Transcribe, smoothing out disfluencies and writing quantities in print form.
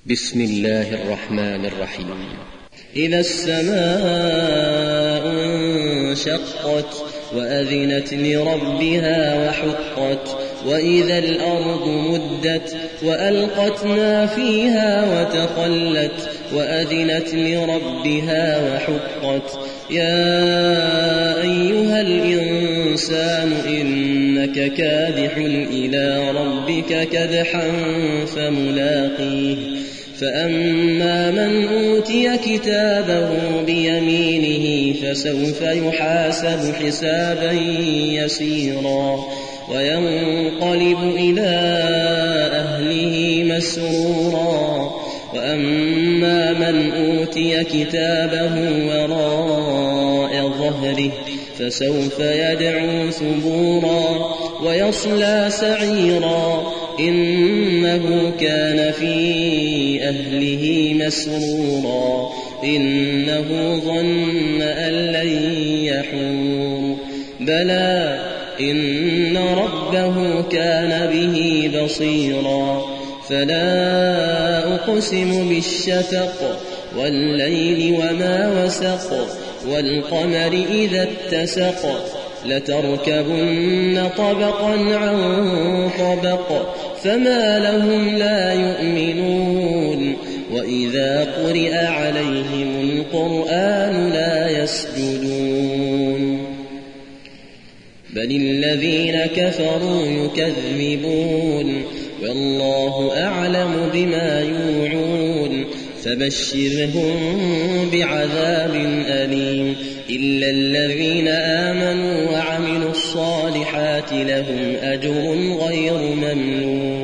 بسم الله الرحمن الرحيم. إذا السماء انشقت وأذنت لربها وحقت وإذا الأرض مدت وألقت ما فيها وتخلت وأذنت لربها وحقت يا أيها الإنسان إنك كادح إلى ربك كدحا فملاقيه فأما من أوتي كتابه بيمينه فسوف يحاسب حسابا يسيرا وينقلب إلى أهله مسرورا وأما من أوتي كتابه وراء ظهره فسوف يدعو ثبورا ويصلى سعيرا إنه كان في أهله مسرورا إنه ظن أن لن يحور بلى إن ربه كان به بصيرا فلا أقسم بالشفق والليل وما وسق والقمر إذا اتسق لتركبن طبقا عن طبق فما لهم لا يؤمنون وإذا قرئ عليهم القرآن لا يسجدون بل الذين كفروا يكذبون والله أعلم بما يوعون فبشرهم بعذاب أليم إلا الذين آمنوا وعملوا الصالحات لهم أجر غير ممنون